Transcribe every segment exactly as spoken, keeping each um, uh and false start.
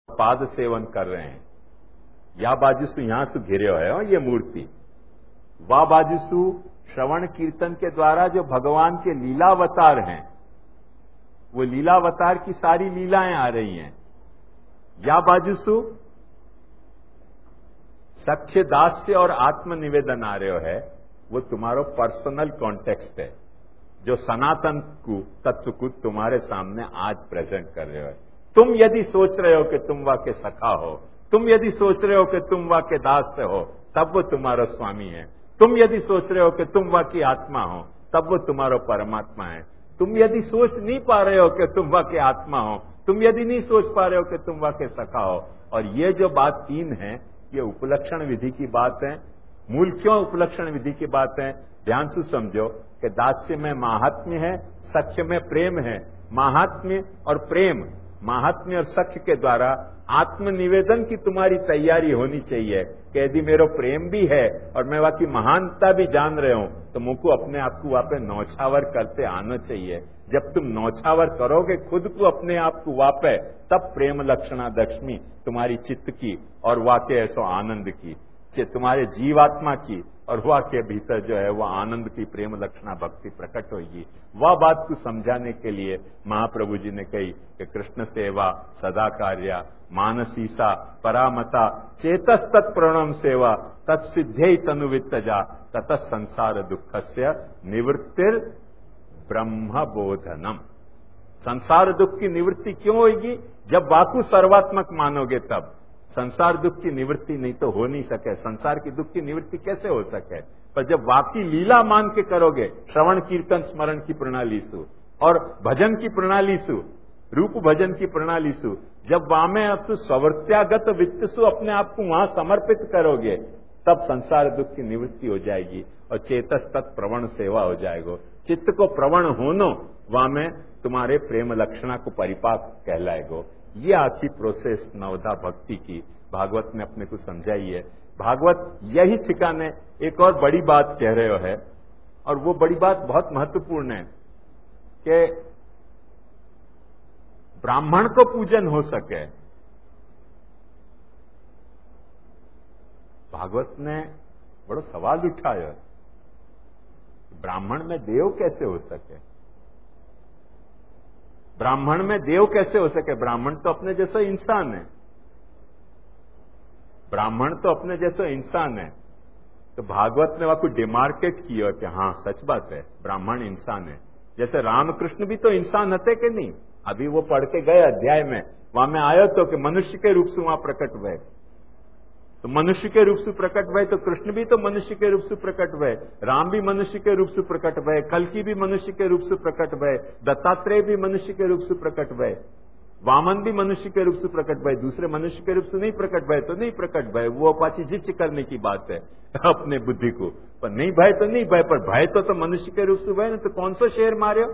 पाद सेवन कर रहे हैं। या बाजुसु यहां से घिरे हुए हो ये मूर्ति, वा बाजुसु श्रवण कीर्तन के द्वारा जो भगवान के लीलावतार हैं, वो लीलावतार की सारी लीलाएं आ रही हैं। या बाजुसु सख्य दास्य और आत्मनिवेदन आ रहे हो है, वो तुम्हारो पर्सनल कॉन्टेक्स्ट है, जो सनातन को तत्व को तुम्हारे सामने आज प्रेजेंट कर रहे हो। तुम यदि सोच रहे हो कि तुम वा के सखा हो, तुम यदि सोच रहे हो कि तुम वा के दास हो, तब वो तुम्हारा स्वामी है। तुम यदि सोच रहे हो कि तुम वा की आत्मा हो, तब वो तुम्हारा परमात्मा है। तुम यदि सोच नहीं पा रहे हो कि तुम वा के आत्मा हो, तुम यदि नहीं सोच पा रहे हो कि तुम वा के सखा हो, और ये जो बात तीन है, ये उपलक्षण विधि की बात है। मूल क्यों उपलक्षण विधि की बात है? ध्यान से समझो कि दास्य में माहात्म्य है, सख्य में प्रेम है। माहात्म्य और प्रेम, माहात्म्य और सख्य के द्वारा आत्मनिवेदन की तुम्हारी तैयारी होनी चाहिए कि यदि मेरा प्रेम भी है और मैं वहां की महानता भी जान रहे हूं, तो मुझको अपने आप को वहां पे नौछावर करते आना चाहिए। जब तुम नौछावर करोगे खुद को, अपने आप को वहां पे, तब प्रेम लक्षणा दक्ष्मी तुम्हारी चित्त की और वाक्य ऐसो आनंद की, तुम्हारे जीवात्मा की और वह के भीतर जो है वह आनंद की प्रेम लक्षणा भक्ति प्रकट होगी। वह बात को समझाने के लिए महाप्रभु जी ने कही कि कृष्ण सेवा सदा कार्या मानसीसा परामता चेतस तत्प्रणम सेवा तत्सिद्धे तनुवित्तजा ततः संसार दुखस्य निवृत्तिर ब्रह्म बोधनम। संसार दुख की निवृत्ति क्यों होगी? जब वाकु सर्वात्मक मानोगे तब। संसार दुख की निवृत्ति नहीं तो हो नहीं सके। संसार की दुख की निवृत्ति कैसे हो सके? पर जब वाकई लीला मान के करोगे, श्रवण कीर्तन स्मरण की प्रणाली सु और भजन की प्रणाली सु, रूप भजन की प्रणाली सु, जब वामे असु स्ववर्त्यागत वित्त सु अपने आप को वहां समर्पित करोगे, तब संसार दुख की निवृत्ति हो जाएगी और चेतस तत् प्रवण सेवा हो जाएगा। चित्त को प्रवण होनो वामे तुम्हारे प्रेम लक्षणा को परिपाक कहलाएगो। ये आखी प्रोसेस नवधा भक्ति की भागवत ने अपने को समझाई है। भागवत यही ठिकाने एक और बड़ी बात कह रहे हो है, और वो बड़ी बात बहुत महत्वपूर्ण है कि ब्राह्मण को पूजन हो सके। भागवत ने बड़ा सवाल उठाया, ब्राह्मण में देव कैसे हो सके? ब्राह्मण में देव कैसे हो सके? ब्राह्मण तो अपने जैसा इंसान है। ब्राह्मण तो अपने जैसा इंसान है। तो भागवत ने वहां को डिमार्केट किया कि हाँ सच बात है, ब्राह्मण इंसान है। जैसे रामकृष्ण भी तो इंसान थे कि नहीं? अभी वो पढ़ के गए अध्याय में, वहां में आयो तो कि मनुष्य के रूप से वहां प्रकट हुए। तो मनुष्य के रूप से प्रकट हुए तो कृष्ण भी तो मनुष्य के रूप से प्रकट हुए, राम भी मनुष्य के रूप से प्रकट हुए, कल्कि भी मनुष्य के रूप से प्रकट हुए, दत्तात्रेय भी मनुष्य के रूप से प्रकट हुए, वामन भी मनुष्य के रूप से प्रकट हुए। दूसरे मनुष्य के रूप से नहीं प्रकट हुए तो नहीं प्रकट हुए, वो अपाची जिच करने की बात है अपने बुद्धि को। पर नहीं भय तो नहीं भय, पर भय तो, तो मनुष्य के रूप से हुए ना। तो कौन सा शेर मारे?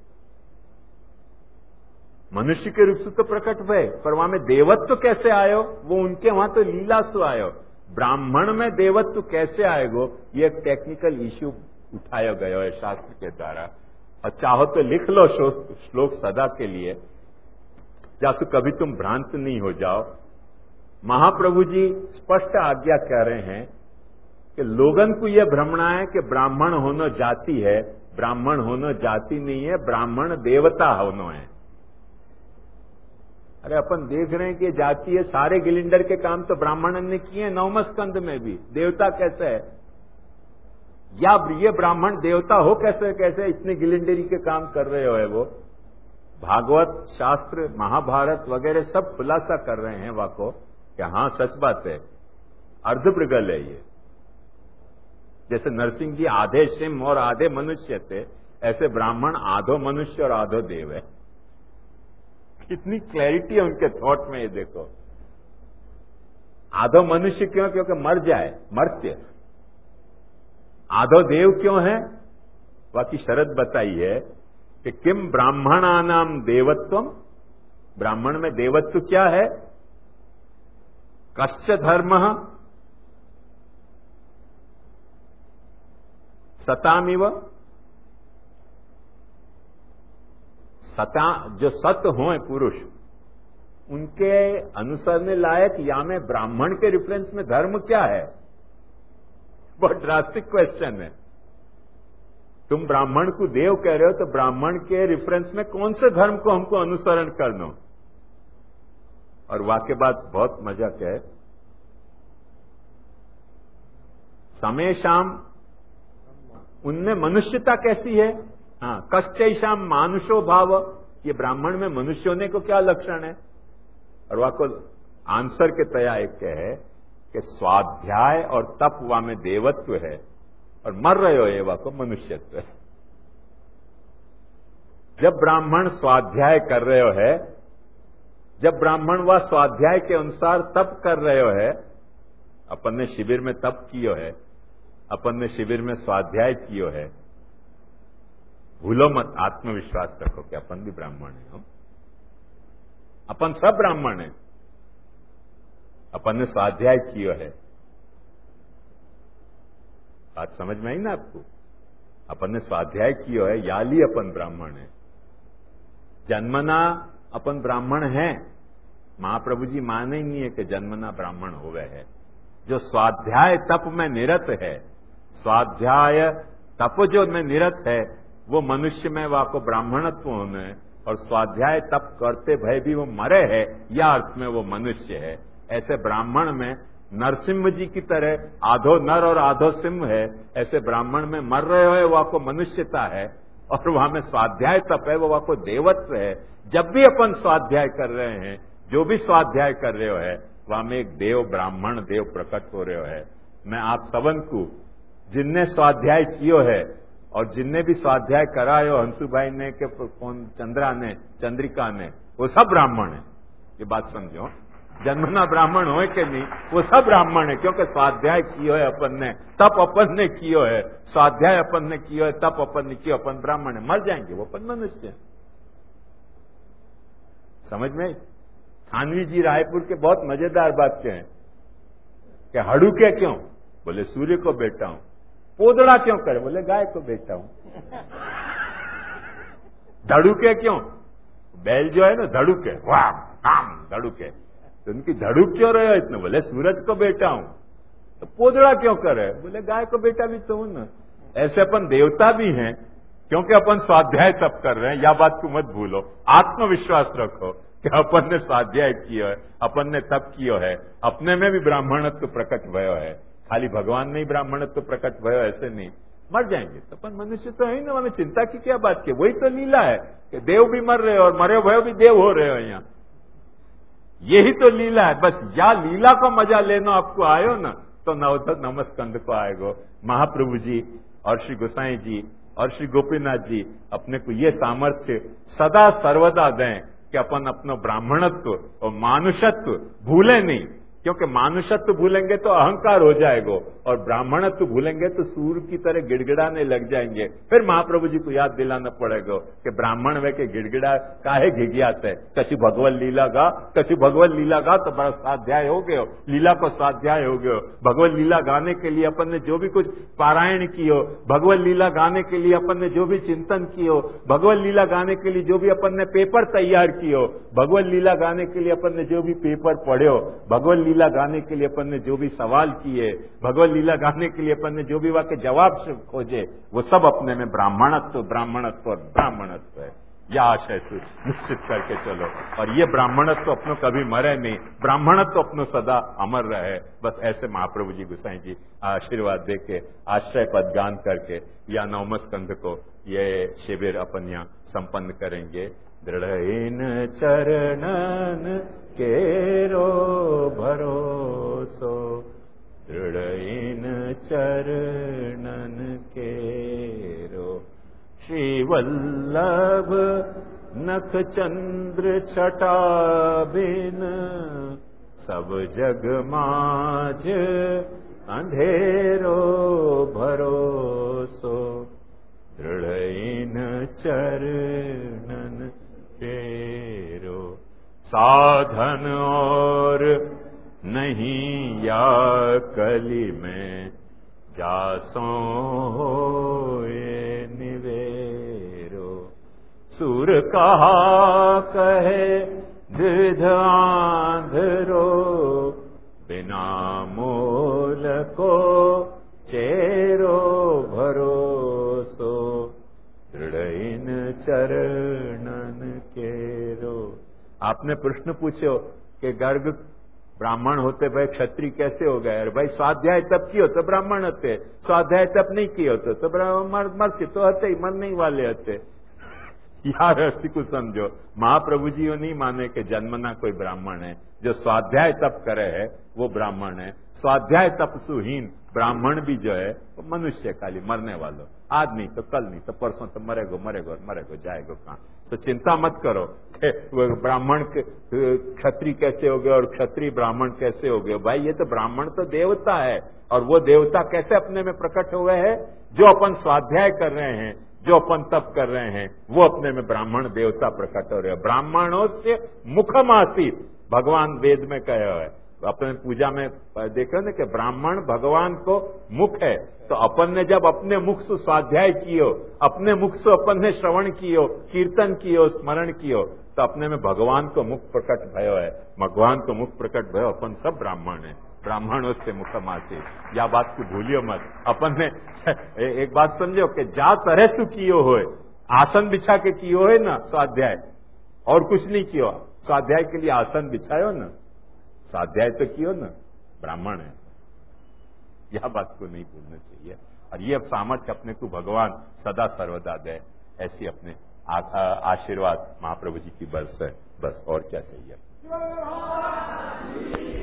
मनुष्य के रूप से तो प्रकट हुए, पर वहां में देवत्व कैसे आयो? वो उनके वहां तो लीला से आयो। ब्राह्मण में देवत्व कैसे आएगो? ये एक टेक्निकल इश्यू उठाया गया है शास्त्र के द्वारा। और चाहो तो लिख लो श्लोक सदा के लिए, जासु कभी तुम भ्रांत नहीं हो जाओ। महाप्रभु जी स्पष्ट आज्ञा कह रहे हैं कि लोगन को यह भ्रमणा है कि ब्राह्मण होना जाति है। ब्राह्मण होना जाति नहीं है, ब्राह्मण देवता होना है। अरे अपन देख रहे हैं कि जाति है, सारे गिलिंडर के काम तो ब्राह्मण ने किए, नवम स्कंद में भी। देवता कैसे है? या ये ब्राह्मण देवता हो कैसे कैसे इतने गिलिंडरी के काम कर रहे हो है? वो भागवत शास्त्र महाभारत वगैरह सब खुलासा कर रहे हैं वाको कि हाँ सच बात है, अर्धप्रगल है ये। जैसे नरसिंह जी आधे सिंह और आधे मनुष्य थे, ऐसे ब्राह्मण आधो मनुष्य और आधो देव है। कितनी क्लैरिटी है उनके थॉट में, ये देखो। आधो मनुष्य क्यों? क्योंकि मर जाए, मर्त्य। आधो देव क्यों है? बाकी शरत बताई है कि किम ब्राह्मणानाम देवत्वम। ब्राह्मण में देवत्व क्या है? कश्च धर्म सतामिव। सता जो सत हो पुरुष, उनके अनुसरने लायक या में ब्राह्मण के रेफरेंस में धर्म क्या है? बहुत ड्रास्टिक क्वेश्चन है। तुम ब्राह्मण को देव कह रहे हो तो ब्राह्मण के रेफरेंस में कौन से धर्म को हमको अनुसरण करना? और वाक्य बात बहुत मजाक है। समेशाम उनमें मनुष्यता कैसी है? हाँ, कश्चैशाम मानुषो भाव, ये ब्राह्मण में मनुष्य होने को क्या लक्षण है? और वाको आंसर के तया एक है कि स्वाध्याय और तप वा में देवत्व है और मर रहे हो ये वाको मनुष्यत्व है। जब ब्राह्मण स्वाध्याय कर रहे हो है, जब ब्राह्मण व स्वाध्याय के अनुसार तप कर रहे हो है, अपन ने शिविर में तप कियो है, अपन ने शिविर में स्वाध्याय कियो है, भूलो मत, आत्मविश्वास रखो कि अपन भी ब्राह्मण है। अपन सब ब्राह्मण है। अपन ने स्वाध्याय कियो है। बात समझ में आई ना आपको? अपन ने स्वाध्याय कियो है, याली अपन ब्राह्मण है। जन्मना अपन ब्राह्मण है। महाप्रभु जी माने ही नहीं है कि जन्मना ब्राह्मण हो गए है। जो स्वाध्याय तप में निरत है, स्वाध्याय तप जो में निरत है, वो मनुष्य में वाको ब्राह्मणत्व होने, और स्वाध्याय तप करते भय भी वो मरे है, या अर्थ में वो मनुष्य है। ऐसे ब्राह्मण में नरसिंह जी की तरह आधो नर और आधो सिंह है, ऐसे ब्राह्मण में मर रहे हो वो आपको मनुष्यता है, और वहां में स्वाध्याय तप है वो आपको देवत्व है। जब भी अपन स्वाध्याय कर रहे हैं, जो भी स्वाध्याय कर रहे हो है, वहां में एक देव ब्राह्मण देव प्रकट हो रहे हो है। मैं आप सबन को जिनने स्वाध्याय कियो है और जिनने भी स्वाध्याय कराए हो, हंसू भाई ने के कौन, चंद्रा ने, चंद्रिका ने, वो सब ब्राह्मण है। ये बात समझो, जन्मना ब्राह्मण हो कि नहीं, वो सब ब्राह्मण है, क्योंकि स्वाध्याय कियो है अपन ने, तप अपन ने कियो है, स्वाध्याय अपन ने कियो है, तप अपन ने कियो, अपन ब्राह्मण है। मर जाएंगे वो अपन मनुष्य है। समझ में? थानवी जी रायपुर के बहुत मजेदार बात के हैं कि हड़ू के क्यों? बोले सूर्य को बेटा हूं। पोदड़ा क्यों करे? बोले गाय को बेटा हूं। धड़ुके क्यों? बैल जो है ना धड़ुके, वाह काम धड़ुके, तो उनकी धड़ुक क्यों रहे हो इतने? बोले सूरज को बेटा हूं। तो पोदड़ा क्यों करे? बोले गाय को बेटा भी तो हूं ना। ऐसे अपन देवता भी हैं, क्योंकि अपन स्वाध्याय तप कर रहे हैं। या बात को मत भूलो, आत्मविश्वास रखो कि अपन ने स्वाध्याय किया है, अपन ने तप किया है, अपने में भी ब्राह्मणत्व प्रकट भयो है। खाली भगवान में ही ब्राह्मणत्व प्रकट भयो ऐसे नहीं। मर जाएंगे तो अपन मनुष्य तो है ही ना, हमें चिंता की क्या बात की? वही तो लीला है कि देव भी मर रहे हो और मरे भयो भी देव हो रहे हो। यहाँ यही तो लीला है। बस या लीला को मजा लेना आपको आयो ना, तो नवोदय नमस्कंद को आएगो। महाप्रभु जी और श्री गोसाई जी और श्री गोपीनाथ जी अपने को ये सामर्थ्य सदा सर्वदा दें कि अपन अपना ब्राह्मणत्व और मानुषत्व भूले नहीं, क्योंकि मानुषत्व भूलेंगे तो अहंकार हो जाएगा और ब्राह्मणत्व भूलेंगे तो सूर की तरह गिड़गिड़ाने लग जाएंगे। फिर महाप्रभु जी को याद दिलाना पड़ेगा कि ब्राह्मण वे के गिड़गिड़ा काहे घिघियात है। कछु भगवत लीला गा, कछु भगवत लीला गा तो बड़ा स्वाध्याय हो गयो, लीला को स्वाध्याय हो गयो। भगवत लीला गाने के लिए अपन ने जो भी कुछ पारायण कियो, भगवत लीला गाने के लिए अपन ने जो भी चिंतन कियो, भगवत लीला गाने के लिए जो भी अपन ने पेपर तैयार कियो, भगवत लीला गाने के लिए अपन ने जो भी पेपर पढ़ो, भगवत लीला गाने के लिए अपन ने जो भी सवाल किए, भगवत लीला गाने के लिए अपन ने जो भी वाके जवाब से खोजे, वो सब अपने में ब्राह्मणत्व ब्राह्मणत्व और ब्राह्मणत्व है। यह आशय से निश्चित करके चलो, और ये ब्राह्मणत्व अपनों कभी मरे नहीं, ब्राह्मणत्व अपनों सदा अमर रहे। बस ऐसे महाप्रभु जी गोसाई जी आशीर्वाद दे के आश्रय पद गान करके या नवम स्कंध को ये शिविर अपन यहाँ संपन्न करेंगे। दृढ़ चरणन केरो भरोसो, दृढ़ चरणन केरो। श्री वल्लभ नख चंद्र छटा बिन, सब जग माज अंधेरो भरोसो, दृढ़ चरणन केरो। साधन और नहीं या कली में, जासो होए निवेरो। सुर कहा कहे द्विध आंधरो बिना मोल को चेरो भरोसो दृढ़ इन चरणन केरो। आपने प्रश्न पूछो कि गर्ग ब्राह्मण होते भाई क्षत्रिय कैसे हो गए? भाई स्वाध्याय तप कियो तो ब्राह्मण होते, स्वाध्याय तप नहीं कियो तो तो मर मरते तो हते ही मरने ही वाले होते। यार ऐसी को समझो, महाप्रभु जी वो नहीं माने कि जन्मना कोई ब्राह्मण है। जो स्वाध्याय तप करे है वो ब्राह्मण है। स्वाध्याय तप सुहीन ब्राह्मण भी जो है वो मनुष्य खाली मरने वालों, आज नहीं तो कल नहीं तो परसों तो मरेगो मरेगो मरेगो जाएगो कहां। तो चिंता मत करो कि ब्राह्मण क्षत्रिय कैसे हो गए और क्षत्रिय ब्राह्मण कैसे हो गए। भाई ये तो ब्राह्मण तो देवता है, और वो देवता कैसे अपने में प्रकट हुए हैं? जो अपन स्वाध्याय कर रहे हैं, जो अपन तप कर रहे हैं, वो अपने में ब्राह्मण देवता प्रकट हो रहे हैं। ब्राह्मणों से मुखमासीत भगवान वेद में कहे है। अपने पूजा में देखो ना कि ब्राह्मण भगवान को मुख है। तो अपन ने जब अपने मुख से स्वाध्याय कियो, अपने मुख से अपन ने श्रवण कियो, कीर्तन कियो, स्मरण कियो, तो अपने में भगवान को मुख प्रकट भयो है। भगवान को मुख प्रकट भयो, अपन सब ब्राह्मण है। ब्राह्मणों से मुखमासी, या बात को भूलियो मत। अपन ने एक बात समझो कि जा तरह से कियो होए, आसन बिछा के कियो है ना स्वाध्याय, और कुछ नहीं कियो। स्वाध्याय के लिए आसन बिछायो ना, स्वाध्याय तो कियो ना, ब्राह्मण है। यह बात को नहीं भूलना चाहिए। और ये सामर्थ्य अपने को भगवान सदा सर्वदा दे, ऐसी अपने आशीर्वाद महाप्रभु जी की बरस है। बस और क्या चाहिए।